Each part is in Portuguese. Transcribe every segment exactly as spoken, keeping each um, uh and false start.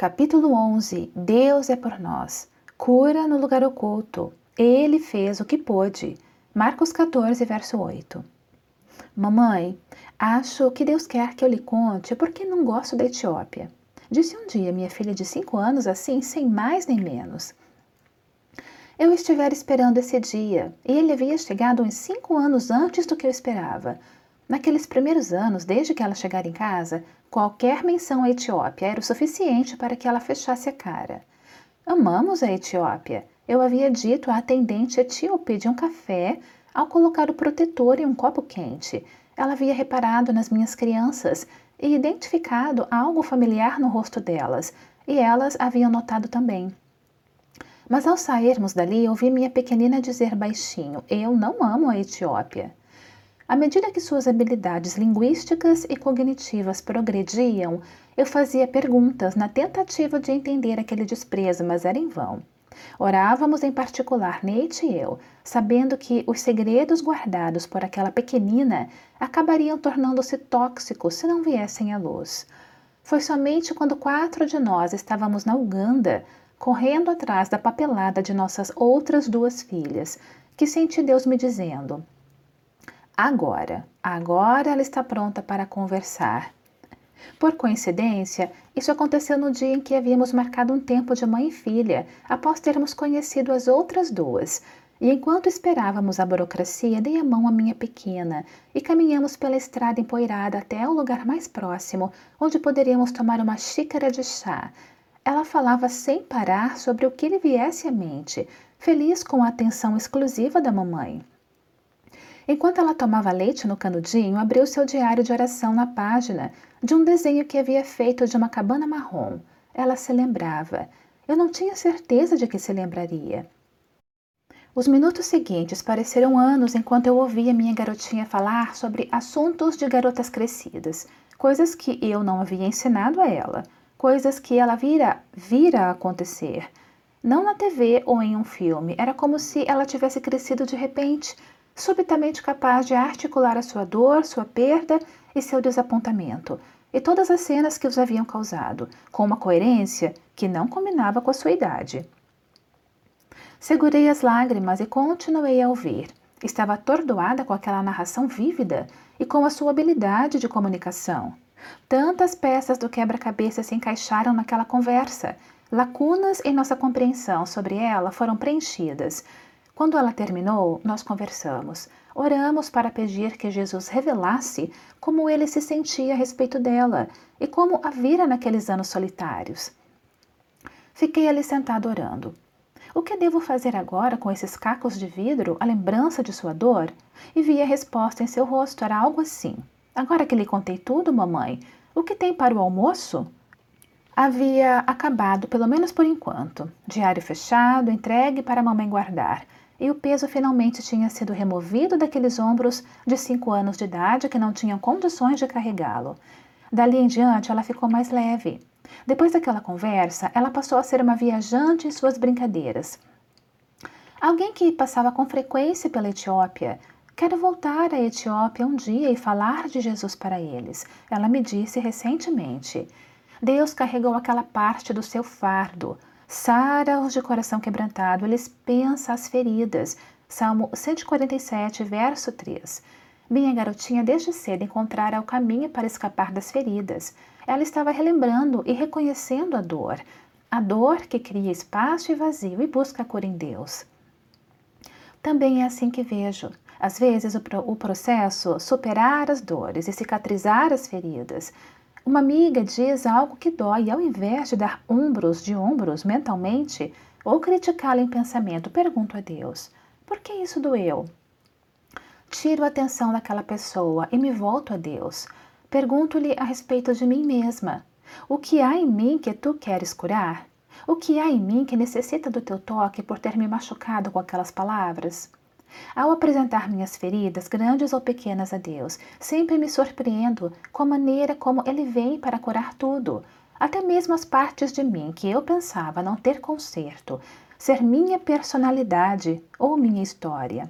Capítulo onze. Deus é por nós. Cura no lugar oculto. Ele fez o que pôde. Marcos quatorze, verso oito. Mamãe, acho que Deus quer que eu lhe conte porque não gosto da Etiópia. Disse um dia minha filha de cinco anos assim, sem mais nem menos. Eu estivera esperando esse dia, e ele havia chegado uns cinco anos antes do que eu esperava. Naqueles primeiros anos, desde que ela chegara em casa, qualquer menção à Etiópia era o suficiente para que ela fechasse a cara. Amamos a Etiópia. Eu havia dito à atendente etíope de um café ao colocar o protetor em um copo quente. Ela havia reparado nas minhas crianças e identificado algo familiar no rosto delas, e elas haviam notado também. Mas ao sairmos dali, ouvi minha pequenina dizer baixinho: eu não amo a Etiópia. À medida que suas habilidades linguísticas e cognitivas progrediam, eu fazia perguntas na tentativa de entender aquele desprezo, mas era em vão. Orávamos em particular, Neite e eu, sabendo que os segredos guardados por aquela pequenina acabariam tornando-se tóxicos se não viessem à luz. Foi somente quando quatro de nós estávamos na Uganda, correndo atrás da papelada de nossas outras duas filhas, que senti Deus me dizendo: Agora, agora ela está pronta para conversar. Por coincidência, isso aconteceu no dia em que havíamos marcado um tempo de mãe e filha, após termos conhecido as outras duas. E enquanto esperávamos a burocracia, dei a mão à minha pequena e caminhamos pela estrada empoeirada até o lugar mais próximo, onde poderíamos tomar uma xícara de chá. Ela falava sem parar sobre o que lhe viesse à mente, feliz com a atenção exclusiva da mamãe. Enquanto ela tomava leite no canudinho, abriu seu diário de oração na página de um desenho que havia feito de uma cabana marrom. Ela se lembrava. Eu não tinha certeza de que se lembraria. Os minutos seguintes pareceram anos enquanto eu ouvia minha garotinha falar sobre assuntos de garotas crescidas, coisas que eu não havia ensinado a ela, coisas que ela vira, vira acontecer. Não na T V ou em um filme, era como se ela tivesse crescido de repente, subitamente capaz de articular a sua dor, sua perda e seu desapontamento, e todas as cenas que os haviam causado, com uma coerência que não combinava com a sua idade. Segurei as lágrimas e continuei a ouvir. Estava atordoada com aquela narração vívida e com a sua habilidade de comunicação. Tantas peças do quebra-cabeça se encaixaram naquela conversa. Lacunas em nossa compreensão sobre ela foram preenchidas. Quando ela terminou, nós conversamos. Oramos para pedir que Jesus revelasse como ele se sentia a respeito dela e como a vira naqueles anos solitários. Fiquei ali sentado orando. O que devo fazer agora com esses cacos de vidro, a lembrança de sua dor? E vi a resposta em seu rosto, era algo assim: agora que lhe contei tudo, mamãe, o que tem para o almoço? Havia acabado, pelo menos por enquanto. Diário fechado, entregue para a mamãe guardar. E o peso finalmente tinha sido removido daqueles ombros de cinco anos de idade que não tinham condições de carregá-lo. Dali em diante, ela ficou mais leve. Depois daquela conversa, ela passou a ser uma viajante em suas brincadeiras. Alguém que passava com frequência pela Etiópia. Quero voltar à Etiópia um dia e falar de Jesus para eles, ela me disse recentemente. Deus carregou aquela parte do seu fardo. Sara-os de coração quebrantado, eles pensa as feridas. Salmo cento e quarenta e sete, verso três. Minha garotinha desde cedo encontrara o caminho para escapar das feridas. Ela estava relembrando e reconhecendo a dor. A dor que cria espaço e vazio e busca a cura em Deus. Também é assim que vejo. Às vezes o, pro, o processo superar as dores e cicatrizar as feridas. Uma amiga diz algo que dói e ao invés de dar ombros de ombros mentalmente ou criticá-la em pensamento, pergunto a Deus: por que isso doeu? Tiro a atenção daquela pessoa e me volto a Deus. Pergunto-lhe a respeito de mim mesma. O que há em mim que tu queres curar? O que há em mim que necessita do teu toque por ter me machucado com aquelas palavras? Ao apresentar minhas feridas, grandes ou pequenas a Deus, sempre me surpreendo com a maneira como Ele vem para curar tudo, até mesmo as partes de mim que eu pensava não ter conserto, ser minha personalidade ou minha história.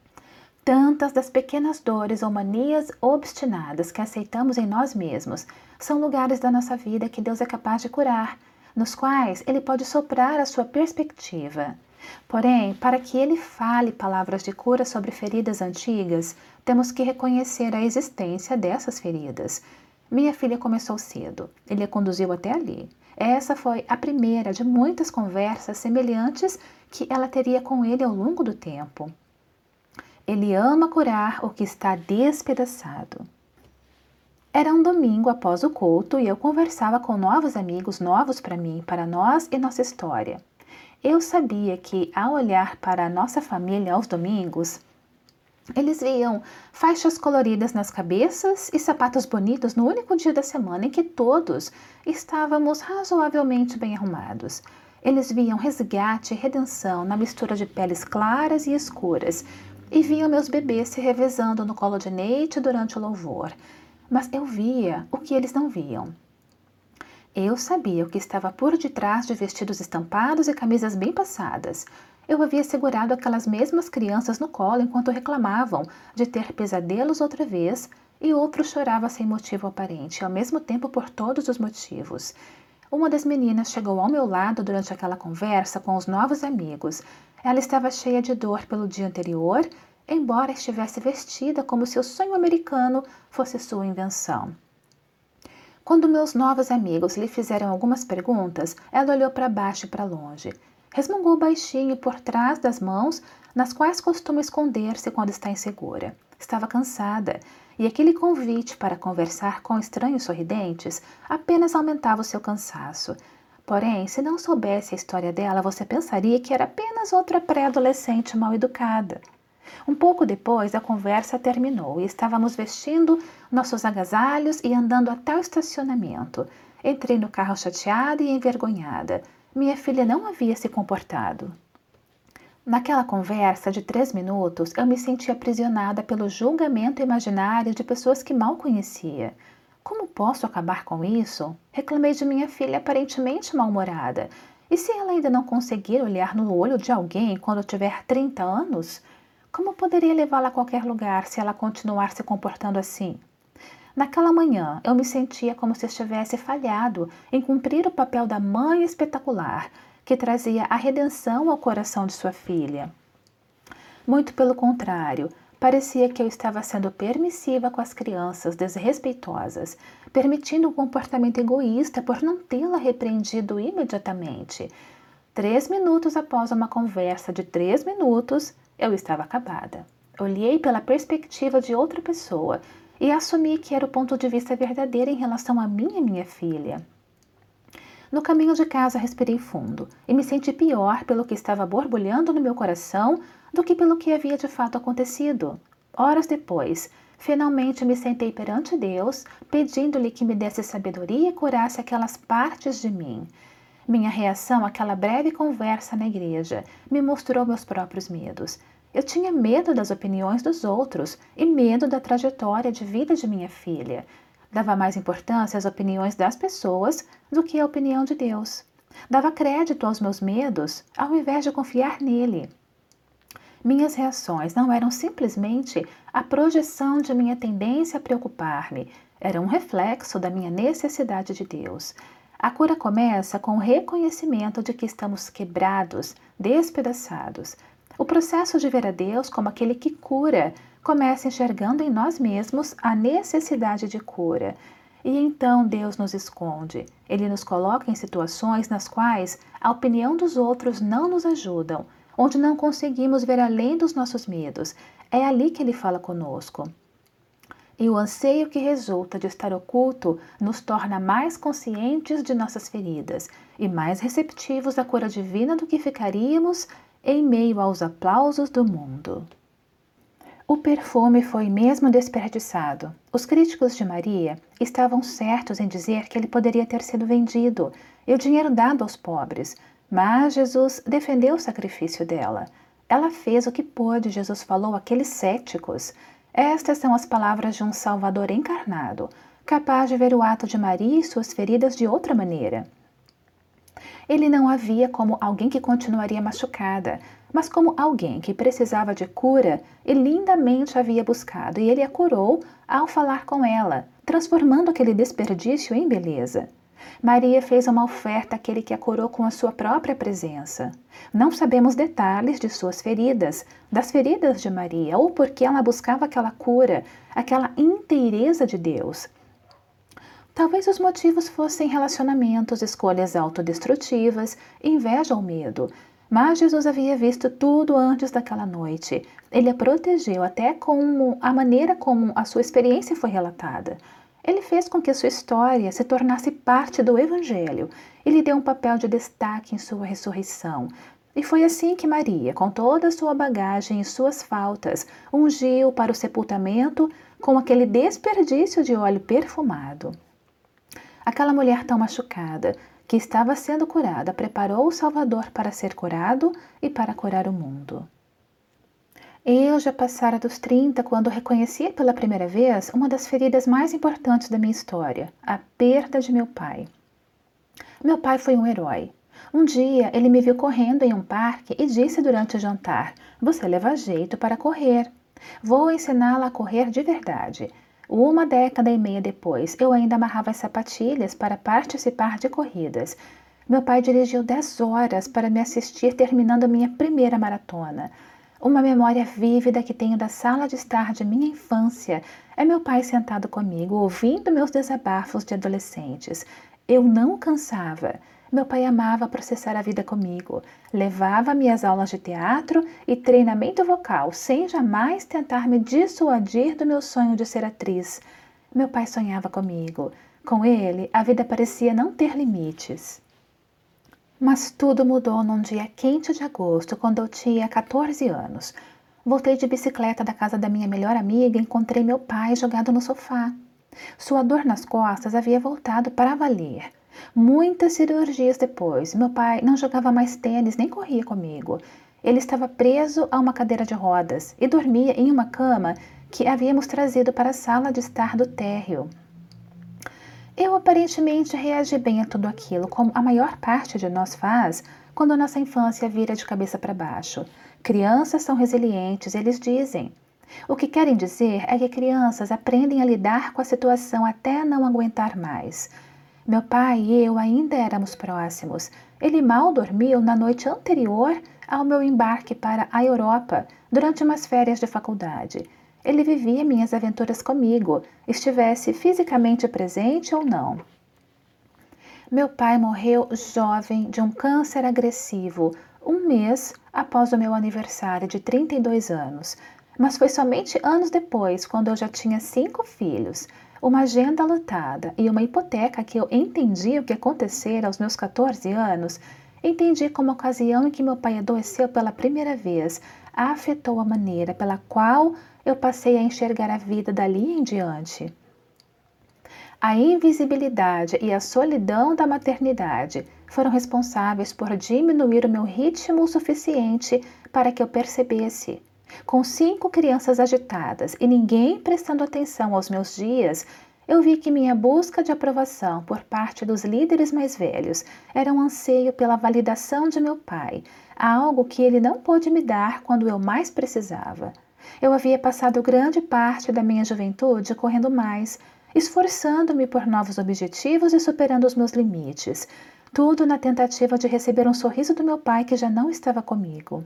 Tantas das pequenas dores ou manias obstinadas que aceitamos em nós mesmos São lugares da nossa vida que Deus é capaz de curar, nos quais Ele pode soprar a sua perspectiva. Porém, para que Ele fale palavras de cura sobre feridas antigas, temos que reconhecer a existência dessas feridas. Minha filha começou cedo. Ele a conduziu até ali. Essa foi a primeira de muitas conversas semelhantes que ela teria com ele ao longo do tempo. Ele ama curar o que está despedaçado. Era um domingo após o culto e eu conversava com novos amigos, novos para mim, para nós e nossa história. Eu sabia que, ao olhar para a nossa família aos domingos, eles viam faixas coloridas nas cabeças e sapatos bonitos no único dia da semana em que todos estávamos razoavelmente bem arrumados. Eles viam resgate e redenção na mistura de peles claras e escuras e viam meus bebês se revezando no colo de Neite durante o louvor. Mas eu via o que eles não viam. Eu sabia o que estava por detrás de vestidos estampados e camisas bem passadas. Eu havia segurado aquelas mesmas crianças no colo enquanto reclamavam de ter pesadelos outra vez, e outro chorava sem motivo aparente, ao mesmo tempo por todos os motivos. Uma das meninas chegou ao meu lado durante aquela conversa com os novos amigos. Ela estava cheia de dor pelo dia anterior, embora estivesse vestida como se o sonho americano fosse sua invenção. Quando meus novos amigos lhe fizeram algumas perguntas, ela olhou para baixo e para longe. Resmungou baixinho por trás das mãos, nas quais costuma esconder-se quando está insegura. Estava cansada, e aquele convite para conversar com estranhos sorridentes apenas aumentava o seu cansaço. Porém, se não soubesse a história dela, você pensaria que era apenas outra pré-adolescente mal educada. Um pouco depois, a conversa terminou e estávamos vestindo nossos agasalhos e andando até o estacionamento. Entrei no carro chateada e envergonhada. Minha filha não havia se comportado. Naquela conversa de três minutos, eu me senti aprisionada pelo julgamento imaginário de pessoas que mal conhecia. Como posso acabar com isso? Reclamei de minha filha aparentemente mal-humorada. E se ela ainda não conseguir olhar no olho de alguém quando tiver trinta anos? Como poderia levá-la a qualquer lugar se ela continuar se comportando assim? Naquela manhã, eu me sentia como se estivesse falhado em cumprir o papel da mãe espetacular, que trazia a redenção ao coração de sua filha. Muito pelo contrário, parecia que eu estava sendo permissiva com as crianças desrespeitosas, permitindo um comportamento egoísta por não tê-la repreendido imediatamente. Três minutos após uma conversa de três minutos, eu estava acabada. Olhei pela perspectiva de outra pessoa e assumi que era o ponto de vista verdadeiro em relação a mim e minha filha. No caminho de casa respirei fundo e me senti pior pelo que estava borbulhando no meu coração do que pelo que havia de fato acontecido. Horas depois, finalmente me sentei perante Deus, pedindo-lhe que me desse sabedoria e curasse aquelas partes de mim. Minha reação àquela breve conversa na igreja me mostrou meus próprios medos. Eu tinha medo das opiniões dos outros e medo da trajetória de vida de minha filha. Dava mais importância às opiniões das pessoas do que à opinião de Deus. Dava crédito aos meus medos ao invés de confiar nele. Minhas reações não eram simplesmente a projeção de minha tendência a preocupar-me, eram um reflexo da minha necessidade de Deus. A cura começa com o reconhecimento de que estamos quebrados, despedaçados. O processo de ver a Deus como aquele que cura começa enxergando em nós mesmos a necessidade de cura. E então Deus nos esconde. Ele nos coloca em situações nas quais a opinião dos outros não nos ajudam, onde não conseguimos ver além dos nossos medos. É ali que Ele fala conosco. E o anseio que resulta de estar oculto nos torna mais conscientes de nossas feridas e mais receptivos à cura divina do que ficaríamos em meio aos aplausos do mundo. O perfume foi mesmo desperdiçado. Os críticos de Maria estavam certos em dizer que ele poderia ter sido vendido e o dinheiro dado aos pobres, mas Jesus defendeu o sacrifício dela. Ela fez o que pôde, Jesus falou àqueles céticos. Estas são as palavras de um Salvador encarnado, capaz de ver o ato de Maria e suas feridas de outra maneira. Ele não a via como alguém que continuaria machucada, mas como alguém que precisava de cura e lindamente havia buscado, e ele a curou ao falar com ela, transformando aquele desperdício em beleza. Maria fez uma oferta àquele que a curou com a sua própria presença. Não sabemos detalhes de suas feridas, das feridas de Maria, ou porque ela buscava aquela cura, aquela inteireza de Deus. Talvez os motivos fossem relacionamentos, escolhas autodestrutivas, inveja ou medo. Mas Jesus havia visto tudo antes daquela noite. Ele a protegeu até como a maneira como a sua experiência foi relatada. Ele fez com que sua história se tornasse parte do Evangelho e lhe deu um papel de destaque em sua ressurreição. E foi assim que Maria, com toda a sua bagagem e suas faltas, ungiu para o sepultamento com aquele desperdício de óleo perfumado. Aquela mulher tão machucada, que estava sendo curada, preparou o Salvador para ser curado e para curar o mundo. Eu já passara dos trinta quando reconheci pela primeira vez uma das feridas mais importantes da minha história, a perda de meu pai. Meu pai foi um herói. Um dia ele me viu correndo em um parque e disse durante o jantar: "Você leva jeito para correr. Vou ensiná-la a correr de verdade." Uma década e meia depois, eu ainda amarrava as sapatilhas para participar de corridas. Meu pai dirigiu dez horas para me assistir terminando a minha primeira maratona. Uma memória vívida que tenho da sala de estar de minha infância é meu pai sentado comigo, ouvindo meus desabafos de adolescentes. Eu não o cansava. Meu pai amava processar a vida comigo. Levava-me às aulas de teatro e treinamento vocal, sem jamais tentar me dissuadir do meu sonho de ser atriz. Meu pai sonhava comigo. Com ele, a vida parecia não ter limites. Mas tudo mudou num dia quente de agosto, quando eu tinha quatorze anos. Voltei de bicicleta da casa da minha melhor amiga e encontrei meu pai jogado no sofá. Sua dor nas costas havia voltado para valer. Muitas cirurgias depois, meu pai não jogava mais tênis nem corria comigo. Ele estava preso a uma cadeira de rodas e dormia em uma cama que havíamos trazido para a sala de estar do térreo. Eu aparentemente reagi bem a tudo aquilo, como a maior parte de nós faz quando nossa infância vira de cabeça para baixo. Crianças são resilientes, eles dizem. O que querem dizer é que crianças aprendem a lidar com a situação até não aguentar mais. Meu pai e eu ainda éramos próximos. Ele mal dormiu na noite anterior ao meu embarque para a Europa, durante umas férias de faculdade. Ele vivia minhas aventuras comigo, estivesse fisicamente presente ou não. Meu pai morreu jovem de um câncer agressivo, um mês após o meu aniversário de trinta e dois anos. Mas foi somente anos depois, quando eu já tinha cinco filhos, uma agenda lotada e uma hipoteca que eu entendi o que acontecera aos meus quatorze anos, entendi como a ocasião em que meu pai adoeceu pela primeira vez afetou a maneira pela qual eu passei a enxergar a vida dali em diante. A invisibilidade e a solidão da maternidade foram responsáveis por diminuir o meu ritmo o suficiente para que eu percebesse. Com cinco crianças agitadas e ninguém prestando atenção aos meus dias, eu vi que minha busca de aprovação por parte dos líderes mais velhos era um anseio pela validação de meu pai, algo que ele não pôde me dar quando eu mais precisava. Eu havia passado grande parte da minha juventude correndo mais, esforçando-me por novos objetivos e superando os meus limites, tudo na tentativa de receber um sorriso do meu pai que já não estava comigo.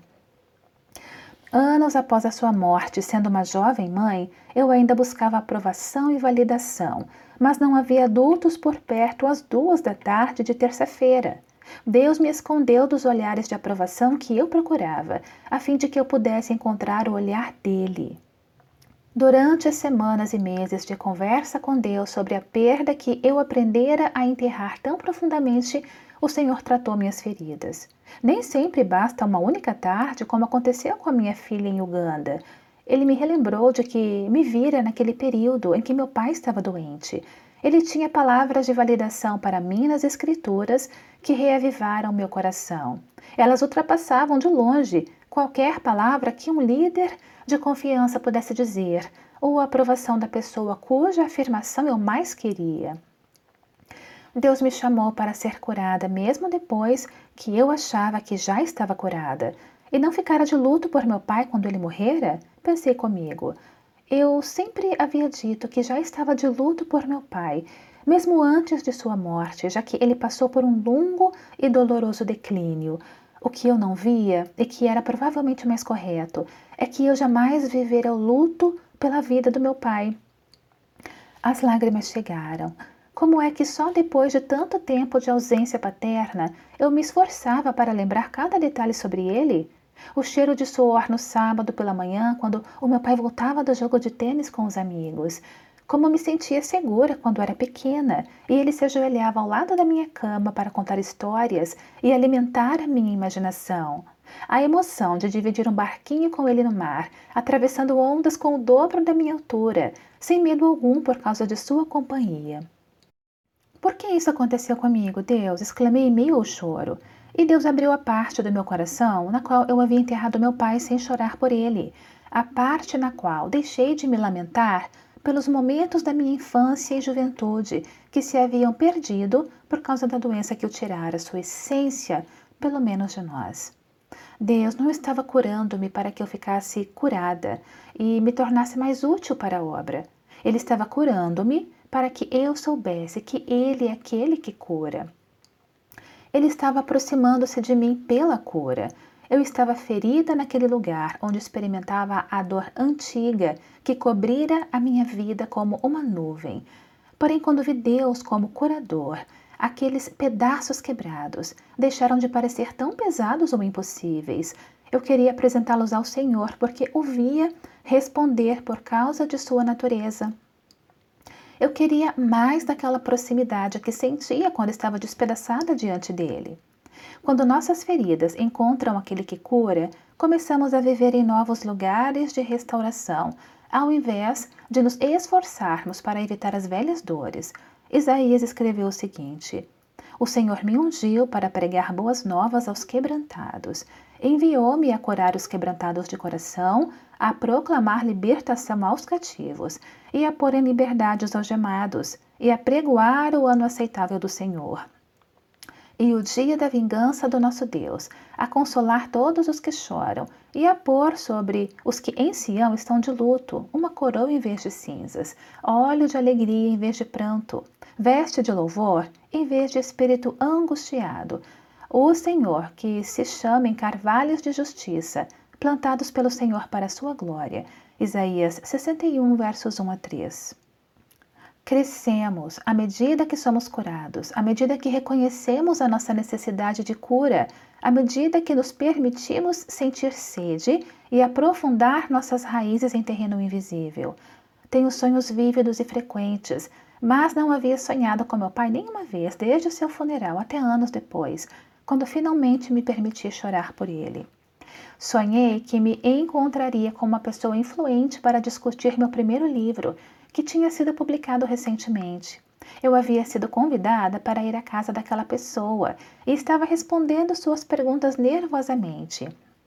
Anos após a sua morte, sendo uma jovem mãe, eu ainda buscava aprovação e validação, mas não havia adultos por perto às duas da tarde de terça-feira. Deus me escondeu dos olhares de aprovação que eu procurava, a fim de que eu pudesse encontrar o olhar dele. Durante as semanas e meses de conversa com Deus sobre a perda que eu aprendera a enterrar tão profundamente, o Senhor tratou minhas feridas. Nem sempre basta uma única tarde, como aconteceu com a minha filha em Uganda. Ele me relembrou de que me vira naquele período em que meu pai estava doente. Ele tinha palavras de validação para mim nas Escrituras que reavivaram meu coração. Elas ultrapassavam de longe qualquer palavra que um líder de confiança pudesse dizer, ou a aprovação da pessoa cuja afirmação eu mais queria. Deus me chamou para ser curada mesmo depois que eu achava que já estava curada. E não ficara de luto por meu pai quando ele morrera? Pensei comigo. Eu sempre havia dito que já estava de luto por meu pai, mesmo antes de sua morte, já que ele passou por um longo e doloroso declínio. O que eu não via, e que era provavelmente mais correto, é que eu jamais vivera o luto pela vida do meu pai. As lágrimas chegaram. Como é que só depois de tanto tempo de ausência paterna eu me esforçava para lembrar cada detalhe sobre ele? O cheiro de suor no sábado pela manhã, quando o meu pai voltava do jogo de tênis com os amigos. Como eu me sentia segura quando era pequena e ele se ajoelhava ao lado da minha cama para contar histórias e alimentar a minha imaginação. A emoção de dividir um barquinho com ele no mar, atravessando ondas com o dobro da minha altura, sem medo algum por causa de sua companhia. Por que isso aconteceu comigo, Deus? Exclamei em meio ao choro. E Deus abriu a parte do meu coração na qual eu havia enterrado meu pai sem chorar por ele, a parte na qual deixei de me lamentar pelos momentos da minha infância e juventude que se haviam perdido por causa da doença que o tirara sua essência, pelo menos de nós. Deus não estava curando-me para que eu ficasse curada e me tornasse mais útil para a obra. Ele estava curando-me para que eu soubesse que Ele é aquele que cura. Ele estava aproximando-se de mim pela cura. Eu estava ferida naquele lugar onde experimentava a dor antiga que cobrira a minha vida como uma nuvem. Porém, quando vi Deus como curador, aqueles pedaços quebrados deixaram de parecer tão pesados ou impossíveis. Eu queria apresentá-los ao Senhor porque o via responder por causa de sua natureza. Eu queria mais daquela proximidade que sentia quando estava despedaçada diante dele. Quando nossas feridas encontram aquele que cura, começamos a viver em novos lugares de restauração, ao invés de nos esforçarmos para evitar as velhas dores. Isaías escreveu o seguinte: O Senhor me ungiu para pregar boas novas aos quebrantados. Enviou-me a curar os quebrantados de coração, a proclamar libertação aos cativos, e a pôr em liberdade os algemados, e a pregoar o ano aceitável do Senhor. E o dia da vingança do nosso Deus, a consolar todos os que choram, e a pôr sobre os que em Sião estão de luto uma coroa em vez de cinzas, óleo de alegria em vez de pranto, veste de louvor em vez de espírito angustiado. O Senhor, que se chama em carvalhos de justiça, plantados pelo Senhor para a sua glória. Isaías sessenta e um, versos um a três. Crescemos à medida que somos curados, à medida que reconhecemos a nossa necessidade de cura, à medida que nos permitimos sentir sede e aprofundar nossas raízes em terreno invisível. Tenho sonhos vívidos e frequentes, mas não havia sonhado com meu pai nenhuma vez desde o seu funeral até anos depois, quando finalmente me permiti chorar por ele. Sonhei que me encontraria com uma pessoa influente para discutir meu primeiro livro, que tinha sido publicado recentemente. Eu havia sido convidada para ir à casa daquela pessoa e estava respondendo suas perguntas nervosamente.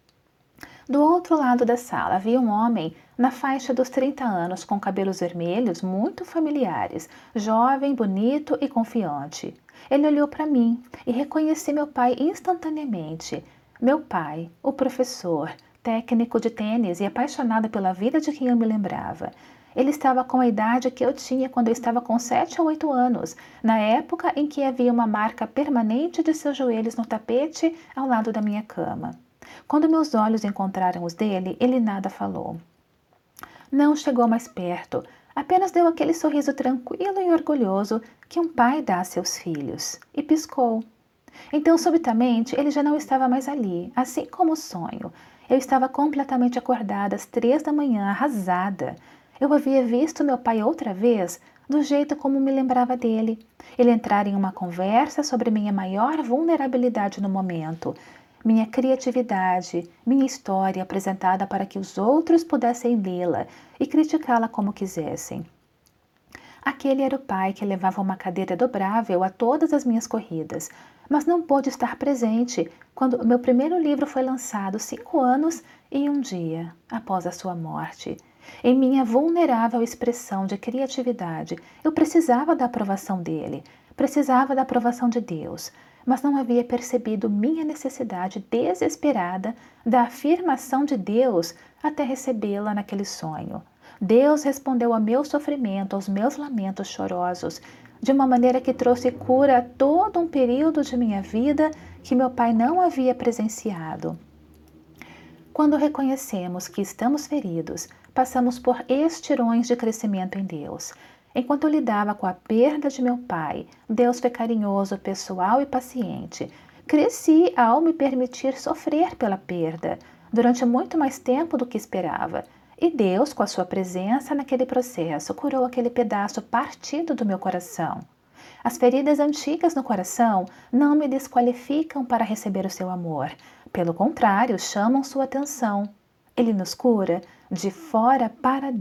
Do outro lado da sala havia um homem na faixa dos trinta anos, com cabelos vermelhos muito familiares, jovem, bonito e confiante. Ele olhou para mim e reconheci meu pai instantaneamente. Meu pai, o professor, técnico de tênis e apaixonado pela vida de quem eu me lembrava. Ele estava com a idade que eu tinha quando eu estava com sete ou oito anos, na época em que havia uma marca permanente de seus joelhos no tapete ao lado da minha cama. Quando meus olhos encontraram os dele, ele nada falou. Não chegou mais perto, apenas deu aquele sorriso tranquilo e orgulhoso que um pai dá a seus filhos, e piscou. Então, subitamente, ele já não estava mais ali, assim como o sonho. Eu estava completamente acordada às três da manhã, arrasada. Eu havia visto meu pai outra vez, do jeito como me lembrava dele. Ele entrar em uma conversa sobre minha maior vulnerabilidade no momento, minha criatividade, minha história apresentada para que os outros pudessem lê-la e criticá-la como quisessem. Aquele era o pai que levava uma cadeira dobrável a todas as minhas corridas, mas não pôde estar presente quando meu primeiro livro foi lançado cinco anos e um dia após a sua morte. Em minha vulnerável expressão de criatividade, eu precisava da aprovação dele, precisava da aprovação de Deus, mas não havia percebido minha necessidade desesperada da afirmação de Deus até recebê-la naquele sonho. Deus respondeu ao meu sofrimento, aos meus lamentos chorosos, de uma maneira que trouxe cura a todo um período de minha vida que meu pai não havia presenciado. Quando reconhecemos que estamos feridos, passamos por estirões de crescimento em Deus. Enquanto eu lidava com a perda de meu pai, Deus foi carinhoso, pessoal e paciente. Cresci ao me permitir sofrer pela perda, durante muito mais tempo do que esperava. E Deus, com a sua presença naquele processo, curou aquele pedaço partido do meu coração. As feridas antigas no coração não me desqualificam para receber o seu amor. Pelo contrário, chamam sua atenção. Ele nos cura de fora para